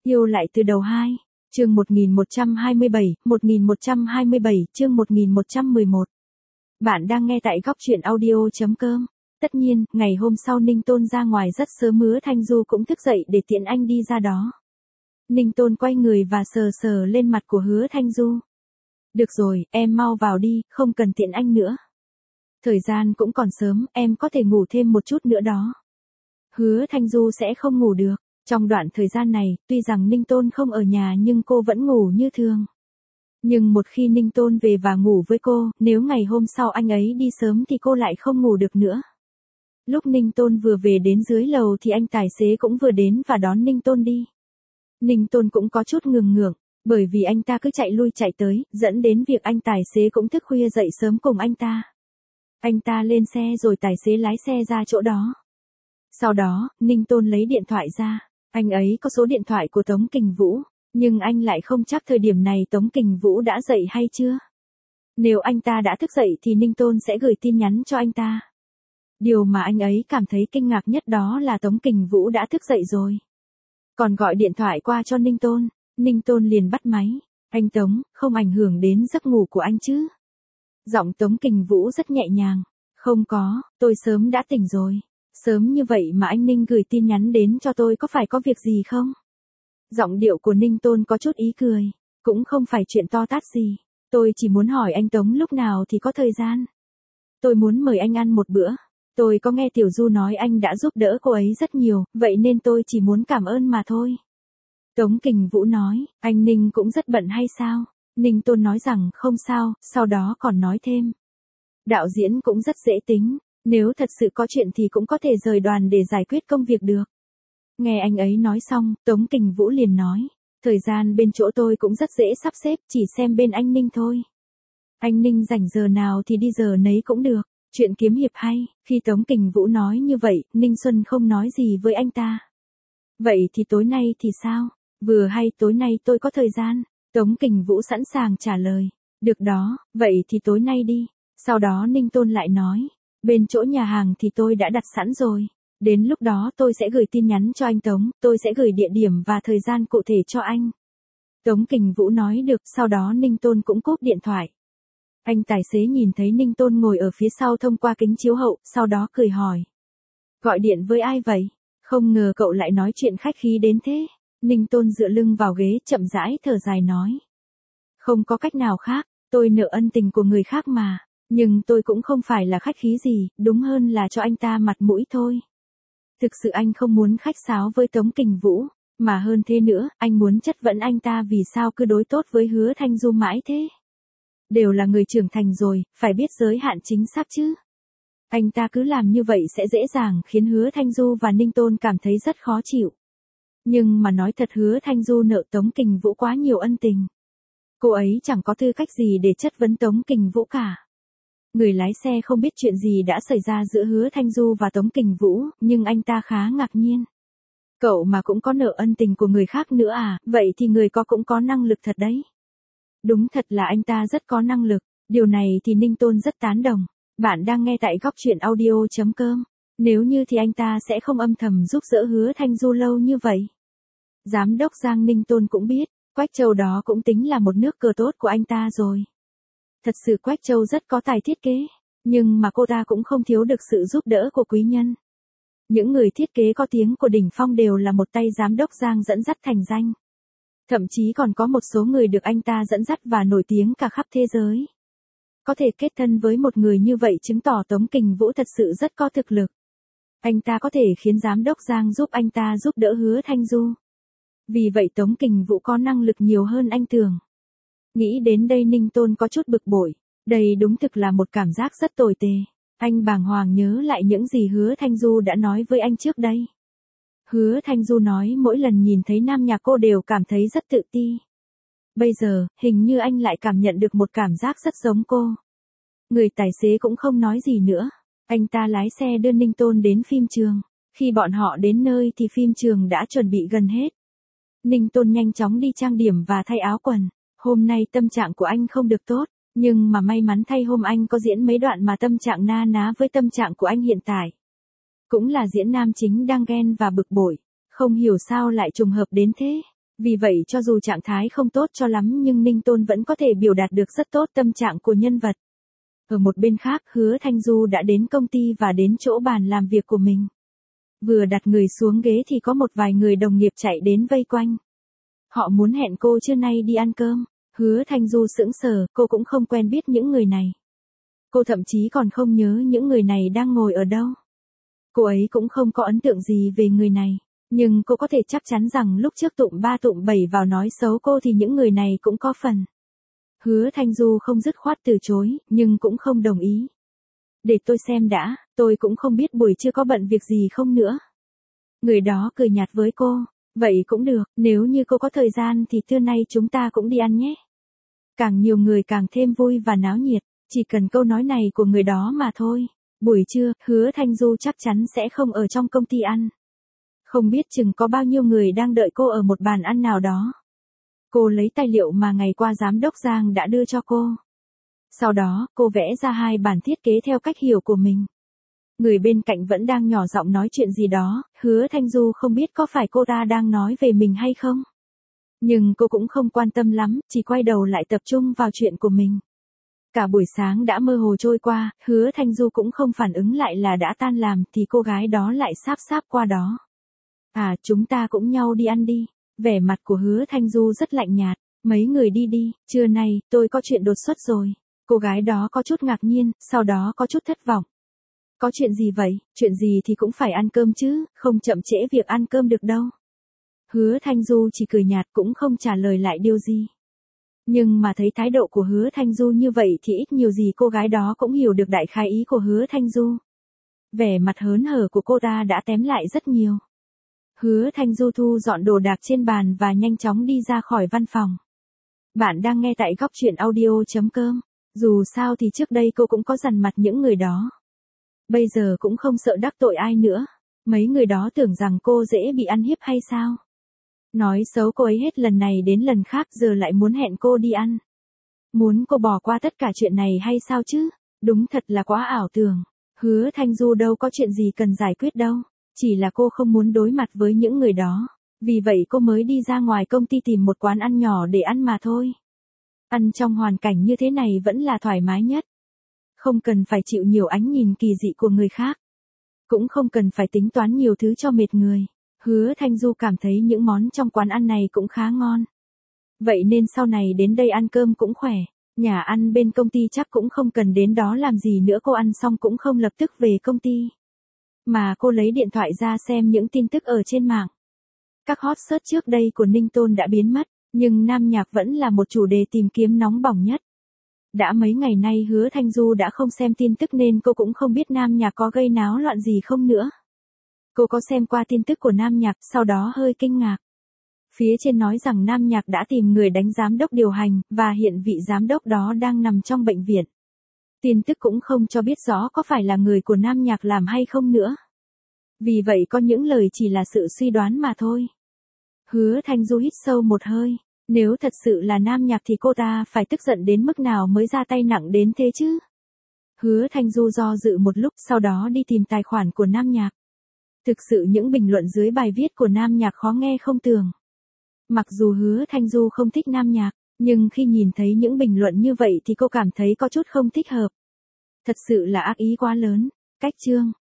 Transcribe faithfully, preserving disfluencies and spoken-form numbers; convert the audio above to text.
Yêu lại từ đầu hai. Chương một nghìn một trăm hai mươi bảy, một nghìn một trăm hai mươi bảy, chương một nghìn một trăm mười một. Bạn đang nghe tại góc truyện audio chấm com. Tất nhiên, ngày hôm sau Ninh Tôn ra ngoài rất sớm, Hứa Thanh Du cũng thức dậy để tiện anh đi ra đó. Ninh Tôn quay người và sờ sờ lên mặt của Hứa Thanh Du. Được rồi, em mau vào đi, không cần tiện anh nữa. Thời gian cũng còn sớm, em có thể ngủ thêm một chút nữa đó. Hứa Thanh Du sẽ không ngủ được. Trong đoạn thời gian này, tuy rằng Ninh Tôn không ở nhà nhưng cô vẫn ngủ như thường. Nhưng một khi Ninh Tôn về và ngủ với cô, nếu ngày hôm sau anh ấy đi sớm thì cô lại không ngủ được nữa. Lúc Ninh Tôn vừa về đến dưới lầu thì anh tài xế cũng vừa đến và đón Ninh Tôn đi. Ninh Tôn cũng có chút ngường ngượng, bởi vì anh ta cứ chạy lui chạy tới, dẫn đến việc anh tài xế cũng thức khuya dậy sớm cùng anh ta. Anh ta lên xe rồi tài xế lái xe ra chỗ đó. Sau đó, Ninh Tôn lấy điện thoại ra. Anh ấy có số điện thoại của Tống Kình Vũ, nhưng anh lại không chắc thời điểm này Tống Kình Vũ đã dậy hay chưa. Nếu anh ta đã thức dậy thì Ninh Tôn sẽ gửi tin nhắn cho anh ta. Điều mà anh ấy cảm thấy kinh ngạc nhất đó là Tống Kình Vũ đã thức dậy rồi. Còn gọi điện thoại qua cho Ninh Tôn, Ninh Tôn liền bắt máy. Anh Tống, không ảnh hưởng đến giấc ngủ của anh chứ? Giọng Tống Kình Vũ rất nhẹ nhàng. Không có, tôi sớm đã tỉnh rồi. Sớm như vậy mà anh Ninh gửi tin nhắn đến cho tôi có phải có việc gì không? Giọng điệu của Ninh Tôn có chút ý cười. Cũng không phải chuyện to tát gì. Tôi chỉ muốn hỏi anh Tống lúc nào thì có thời gian. Tôi muốn mời anh ăn một bữa. Tôi có nghe Tiểu Du nói anh đã giúp đỡ cô ấy rất nhiều, vậy nên tôi chỉ muốn cảm ơn mà thôi. Tống Kình Vũ nói, anh Ninh cũng rất bận hay sao? Ninh Tôn nói rằng không sao, sau đó còn nói thêm. Đạo diễn cũng rất dễ tính. Nếu thật sự có chuyện thì cũng có thể rời đoàn để giải quyết công việc được. Nghe anh ấy nói xong, Tống Kình Vũ liền nói. Thời gian bên chỗ tôi cũng rất dễ sắp xếp, chỉ xem bên anh Ninh thôi. Anh Ninh rảnh giờ nào thì đi giờ nấy cũng được. Chuyện kiếm hiệp hay. Khi Tống Kình Vũ nói như vậy, Ninh Xuân không nói gì với anh ta. Vậy thì tối nay thì sao? Vừa hay tối nay tôi có thời gian. Tống Kình Vũ sẵn sàng trả lời. Được đó, vậy thì tối nay đi. Sau đó Ninh Tôn lại nói. Bên chỗ nhà hàng thì tôi đã đặt sẵn rồi. Đến lúc đó tôi sẽ gửi tin nhắn cho anh Tống, tôi sẽ gửi địa điểm và thời gian cụ thể cho anh. Tống Kình Vũ nói được, sau đó Ninh Tôn cũng cúp điện thoại. Anh tài xế nhìn thấy Ninh Tôn ngồi ở phía sau thông qua kính chiếu hậu, sau đó cười hỏi. Gọi điện với ai vậy? Không ngờ cậu lại nói chuyện khách khí đến thế. Ninh Tôn dựa lưng vào ghế, chậm rãi thở dài nói. Không có cách nào khác, tôi nợ ân tình của người khác mà. Nhưng tôi cũng không phải là khách khí gì, đúng hơn là cho anh ta mặt mũi thôi. Thực sự anh không muốn khách sáo với Tống Kình Vũ, mà hơn thế nữa, anh muốn chất vấn anh ta vì sao cứ đối tốt với Hứa Thanh Du mãi thế. Đều là người trưởng thành rồi, phải biết giới hạn chính xác chứ. Anh ta cứ làm như vậy sẽ dễ dàng khiến Hứa Thanh Du và Ninh Tôn cảm thấy rất khó chịu. Nhưng mà nói thật, Hứa Thanh Du nợ Tống Kình Vũ quá nhiều ân tình. Cô ấy chẳng có tư cách gì để chất vấn Tống Kình Vũ cả. Người lái xe không biết chuyện gì đã xảy ra giữa Hứa Thanh Du và Tống Kình Vũ, nhưng anh ta khá ngạc nhiên. Cậu mà cũng có nợ ân tình của người khác nữa à, vậy thì người có cũng có năng lực thật đấy. Đúng thật là anh ta rất có năng lực, điều này thì Ninh Tôn rất tán đồng. Bạn đang nghe tại góc truyện audio chấm com. Nếu như thì anh ta sẽ không âm thầm giúp đỡ Hứa Thanh Du lâu như vậy. Giám đốc Giang Ninh Tôn cũng biết, Quách Châu đó cũng tính là một nước cờ tốt của anh ta rồi. Thật sự Quách Châu rất có tài thiết kế, nhưng mà cô ta cũng không thiếu được sự giúp đỡ của quý nhân. Những người thiết kế có tiếng của đỉnh phong đều là một tay giám đốc Giang dẫn dắt thành danh. Thậm chí còn có một số người được anh ta dẫn dắt và nổi tiếng cả khắp thế giới. Có thể kết thân với một người như vậy chứng tỏ Tống Kình Vũ thật sự rất có thực lực. Anh ta có thể khiến giám đốc Giang giúp anh ta giúp đỡ Hứa Thanh Du. Vì vậy Tống Kình Vũ có năng lực nhiều hơn anh tưởng. Nghĩ đến đây Ninh Tôn có chút bực bội. Đây đúng thực là một cảm giác rất tồi tệ. Anh bàng hoàng nhớ lại những gì Hứa Thanh Du đã nói với anh trước đây. Hứa Thanh Du nói mỗi lần nhìn thấy nam nhà cô đều cảm thấy rất tự ti. Bây giờ, hình như anh lại cảm nhận được một cảm giác rất giống cô. Người tài xế cũng không nói gì nữa. Anh ta lái xe đưa Ninh Tôn đến phim trường. Khi bọn họ đến nơi thì phim trường đã chuẩn bị gần hết. Ninh Tôn nhanh chóng đi trang điểm và thay áo quần. Hôm nay tâm trạng của anh không được tốt, nhưng mà may mắn thay hôm anh có diễn mấy đoạn mà tâm trạng na ná với tâm trạng của anh hiện tại. Cũng là diễn nam chính đang ghen và bực bội, không hiểu sao lại trùng hợp đến thế. Vì vậy cho dù trạng thái không tốt cho lắm nhưng Ninh Tôn vẫn có thể biểu đạt được rất tốt tâm trạng của nhân vật. Ở một bên khác, Hứa Thanh Du đã đến công ty và đến chỗ bàn làm việc của mình. Vừa đặt người xuống ghế thì có một vài người đồng nghiệp chạy đến vây quanh. Họ muốn hẹn cô trưa nay đi ăn cơm. Hứa Thanh Du sững sờ, cô cũng không quen biết những người này. Cô thậm chí còn không nhớ những người này đang ngồi ở đâu. Cô ấy cũng không có ấn tượng gì về người này. Nhưng cô có thể chắc chắn rằng lúc trước tụm ba tụm bảy vào nói xấu cô thì những người này cũng có phần. Hứa Thanh Du không dứt khoát từ chối, nhưng cũng không đồng ý. Để tôi xem đã, tôi cũng không biết buổi trưa có bận việc gì không nữa. Người đó cười nhạt với cô, vậy cũng được, nếu như cô có thời gian thì trưa nay chúng ta cũng đi ăn nhé. Càng nhiều người càng thêm vui và náo nhiệt, chỉ cần câu nói này của người đó mà thôi. Buổi trưa, Hứa Thanh Du chắc chắn sẽ không ở trong công ty ăn. Không biết chừng có bao nhiêu người đang đợi cô ở một bàn ăn nào đó. Cô lấy tài liệu mà ngày qua giám đốc Giang đã đưa cho cô. Sau đó, cô vẽ ra hai bản thiết kế theo cách hiểu của mình. Người bên cạnh vẫn đang nhỏ giọng nói chuyện gì đó, Hứa Thanh Du không biết có phải cô ta đang nói về mình hay không. Nhưng cô cũng không quan tâm lắm, chỉ quay đầu lại tập trung vào chuyện của mình. Cả buổi sáng đã mơ hồ trôi qua, Hứa Thanh Du cũng không phản ứng lại là đã tan làm thì cô gái đó lại sáp sáp qua đó. À, chúng ta cũng nhau đi ăn đi. Vẻ mặt của Hứa Thanh Du rất lạnh nhạt. Mấy người đi đi, trưa nay, tôi có chuyện đột xuất rồi. Cô gái đó có chút ngạc nhiên, sau đó có chút thất vọng. Có chuyện gì vậy? Chuyện gì thì cũng phải ăn cơm chứ, không chậm trễ việc ăn cơm được đâu. Hứa Thanh Du chỉ cười nhạt cũng không trả lời lại điều gì. Nhưng mà thấy thái độ của Hứa Thanh Du như vậy thì ít nhiều gì cô gái đó cũng hiểu được đại khái ý của Hứa Thanh Du. Vẻ mặt hớn hở của cô ta đã tém lại rất nhiều. Hứa Thanh Du thu dọn đồ đạc trên bàn và nhanh chóng đi ra khỏi văn phòng. Bạn đang nghe tại góc truyện audio chấm com. Dù sao thì trước đây cô cũng có dằn mặt những người đó. Bây giờ cũng không sợ đắc tội ai nữa. Mấy người đó tưởng rằng cô dễ bị ăn hiếp hay sao? Nói xấu cô ấy hết lần này đến lần khác giờ lại muốn hẹn cô đi ăn. Muốn cô bỏ qua tất cả chuyện này hay sao chứ? Đúng thật là quá ảo tưởng. Hứa Thanh Du đâu có chuyện gì cần giải quyết đâu. Chỉ là cô không muốn đối mặt với những người đó. Vì vậy cô mới đi ra ngoài công ty tìm một quán ăn nhỏ để ăn mà thôi. Ăn trong hoàn cảnh như thế này vẫn là thoải mái nhất. Không cần phải chịu nhiều ánh nhìn kỳ dị của người khác. Cũng không cần phải tính toán nhiều thứ cho mệt người. Hứa Thanh Du cảm thấy những món trong quán ăn này cũng khá ngon. Vậy nên sau này đến đây ăn cơm cũng khỏe. Nhà ăn bên công ty chắc cũng không cần đến đó làm gì nữa, cô ăn xong cũng không lập tức về công ty. Mà cô lấy điện thoại ra xem những tin tức ở trên mạng. Các hot search trước đây của Ninh Tôn đã biến mất, nhưng nam nhạc vẫn là một chủ đề tìm kiếm nóng bỏng nhất. Đã mấy ngày nay Hứa Thanh Du đã không xem tin tức nên cô cũng không biết nam nhạc có gây náo loạn gì không nữa. Cô có xem qua tin tức của nam nhạc, sau đó hơi kinh ngạc. Phía trên nói rằng nam nhạc đã tìm người đánh giám đốc điều hành, và hiện vị giám đốc đó đang nằm trong bệnh viện. Tin tức cũng không cho biết rõ có phải là người của nam nhạc làm hay không nữa. Vì vậy có những lời chỉ là sự suy đoán mà thôi. Hứa Thanh Du hít sâu một hơi. Nếu thật sự là nam nhạc thì cô ta phải tức giận đến mức nào mới ra tay nặng đến thế chứ? Hứa Thanh Du do dự một lúc, sau đó đi tìm tài khoản của nam nhạc. Thực sự những bình luận dưới bài viết của nam nhạc khó nghe không tưởng. Mặc dù Hứa Thanh Du không thích nam nhạc, nhưng khi nhìn thấy những bình luận như vậy thì cô cảm thấy có chút không thích hợp. Thật sự là ác ý quá lớn. Cách chương